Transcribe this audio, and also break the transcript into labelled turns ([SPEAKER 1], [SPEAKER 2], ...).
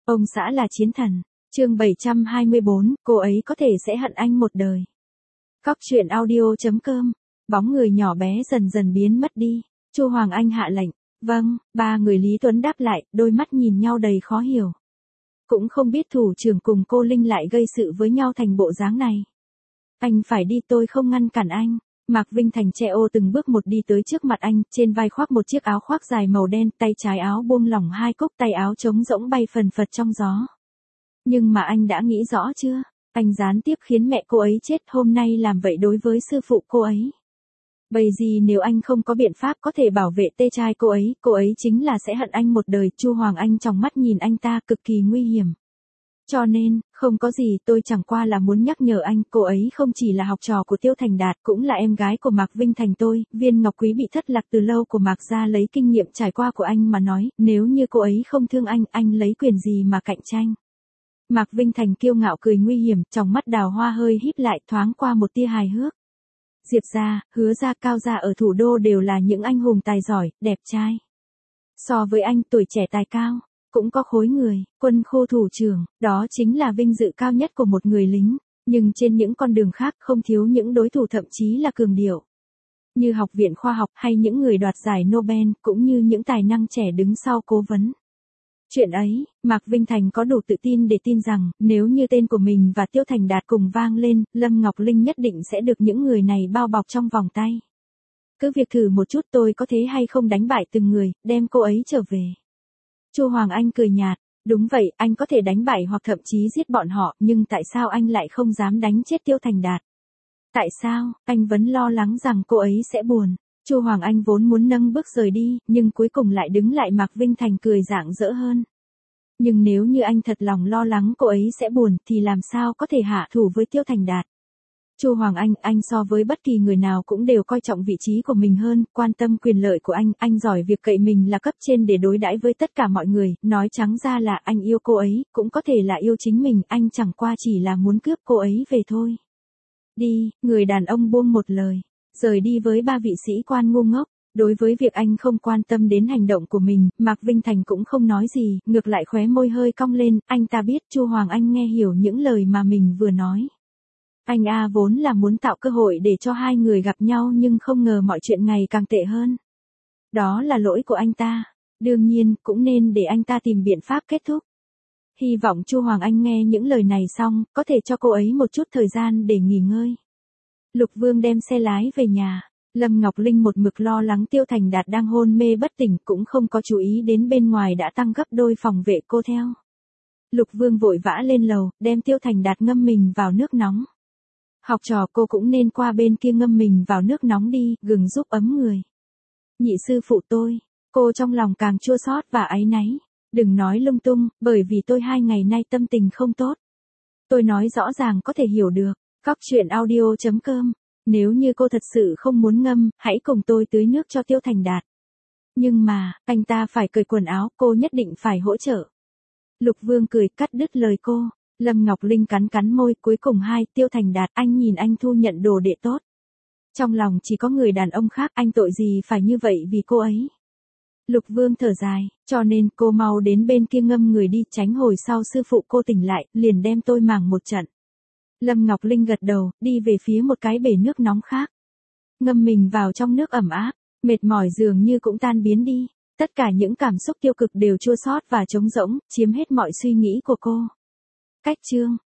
[SPEAKER 1] Ông xã là chiến thần. Chương 724, cô ấy có thể sẽ hận anh một đời. Cóc truyện audio.com. Bóng người nhỏ bé dần dần biến mất đi. Chu Hoàng Anh hạ lệnh. Vâng, ba người Lý Tuấn đáp lại, đôi mắt nhìn nhau đầy khó hiểu. Cũng không biết thủ trưởng cùng cô Linh lại gây sự với nhau thành bộ dáng này. Anh phải đi, tôi không ngăn cản anh. Mạc Vinh Thành che ô từng bước một đi tới trước mặt anh, trên vai khoác một chiếc áo khoác dài màu đen, tay trái áo buông lỏng hai cúc, tay áo trống rỗng bay phần phật trong gió. Nhưng mà anh đã nghĩ rõ chưa? Anh gián tiếp khiến mẹ cô ấy chết, hôm nay làm vậy đối với sư phụ cô ấy. Bây gì nếu anh không có biện pháp có thể bảo vệ tê trai cô ấy chính là sẽ hận anh một đời. Chu Hoàng Anh trong mắt nhìn anh ta cực kỳ nguy hiểm. Cho nên, không có gì, tôi chẳng qua là muốn nhắc nhở anh, cô ấy không chỉ là học trò của Tiêu Thành Đạt, cũng là em gái của Mạc Vinh Thành tôi, viên ngọc quý bị thất lạc từ lâu của Mạc gia lấy kinh nghiệm trải qua của anh mà nói, nếu như cô ấy không thương anh lấy quyền gì mà cạnh tranh. Mạc Vinh Thành kiêu ngạo cười nguy hiểm, trong mắt đào hoa hơi híp lại, thoáng qua một tia hài hước. Diệp gia, Hứa gia, Cao gia ở thủ đô đều là những anh hùng tài giỏi, đẹp trai. So với anh, tuổi trẻ tài cao, cũng có khối người, quân khu thủ trưởng, đó chính là vinh dự cao nhất của một người lính, nhưng trên những con đường khác không thiếu những đối thủ thậm chí là cường điệu. Như Học viện Khoa học hay những người đoạt giải Nobel, cũng như những tài năng trẻ đứng sau cố vấn. Chuyện ấy, Mạc Vinh Thành có đủ tự tin để tin rằng, nếu như tên của mình và Tiêu Thành Đạt cùng vang lên, Lâm Ngọc Linh nhất định sẽ được những người này bao bọc trong vòng tay. Cứ việc thử một chút, tôi có thế hay không đánh bại từng người, đem cô ấy trở về. Chu Hoàng Anh cười nhạt, đúng vậy, anh có thể đánh bại hoặc thậm chí giết bọn họ, nhưng tại sao anh lại không dám đánh chết Tiêu Thành Đạt? Tại sao, anh vẫn lo lắng rằng cô ấy sẽ buồn. Chu Hoàng Anh vốn muốn nâng bước rời đi, nhưng cuối cùng lại đứng lại. Mạc Vinh Thành cười rạng rỡ hơn. Nhưng nếu như anh thật lòng lo lắng cô ấy sẽ buồn, thì làm sao có thể hạ thủ với Tiêu Thành Đạt? Chu Hoàng Anh so với bất kỳ người nào cũng đều coi trọng vị trí của mình hơn, quan tâm quyền lợi của anh giỏi việc cậy mình là cấp trên để đối đãi với tất cả mọi người, nói trắng ra là anh yêu cô ấy, cũng có thể là yêu chính mình, anh chẳng qua chỉ là muốn cướp cô ấy về thôi. Đi, người đàn ông buông một lời, rời đi với ba vị sĩ quan ngu ngốc. Đối với việc anh không quan tâm đến hành động của mình, Mạc Vinh Thành cũng không nói gì, ngược lại khóe môi hơi cong lên, anh ta biết Chu Hoàng Anh nghe hiểu những lời mà mình vừa nói. Anh vốn là muốn tạo cơ hội để cho hai người gặp nhau, nhưng không ngờ mọi chuyện ngày càng tệ hơn. Đó là lỗi của anh ta. Đương nhiên, cũng nên để anh ta tìm biện pháp kết thúc. Hy vọng Chu Hoàng Anh nghe những lời này xong, có thể cho cô ấy một chút thời gian để nghỉ ngơi. Lục Vương đem xe lái về nhà. Lâm Ngọc Linh một mực lo lắng Tiêu Thành Đạt đang hôn mê bất tỉnh, cũng không có chú ý đến bên ngoài đã tăng gấp đôi phòng vệ cô theo. Lục Vương vội vã lên lầu, đem Tiêu Thành Đạt ngâm mình vào nước nóng. Học trò cô cũng nên qua bên kia ngâm mình vào nước nóng đi, gừng giúp ấm người. Nhị sư phụ tôi, cô trong lòng càng chua xót và áy náy. Đừng nói lung tung, bởi vì tôi 2 ngày nay tâm tình không tốt. Tôi nói rõ ràng có thể hiểu được. Cóc truyện audio.com. Nếu như cô thật sự không muốn ngâm, hãy cùng tôi tưới nước cho Tiêu Thành Đạt. Nhưng mà, anh ta phải cởi quần áo, cô nhất định phải hỗ trợ. Lục Vương cười cắt đứt lời cô. Lâm Ngọc Linh cắn môi, cuối cùng Tiêu Thành Đạt, anh nhìn anh thu nhận đồ đệ tốt. Trong lòng chỉ có người đàn ông khác, anh tội gì phải như vậy vì cô ấy. Lục Vương thở dài, cho nên cô mau đến bên kia ngâm người đi, tránh hồi sau sư phụ cô tỉnh lại, liền đem tôi màng một trận. Lâm Ngọc Linh gật đầu, đi về phía một cái bể nước nóng khác. Ngâm mình vào trong nước ẩm áp, mệt mỏi dường như cũng tan biến đi. Tất cả những cảm xúc tiêu cực đều chua xót và trống rỗng, chiếm hết mọi suy nghĩ của cô. Cách chương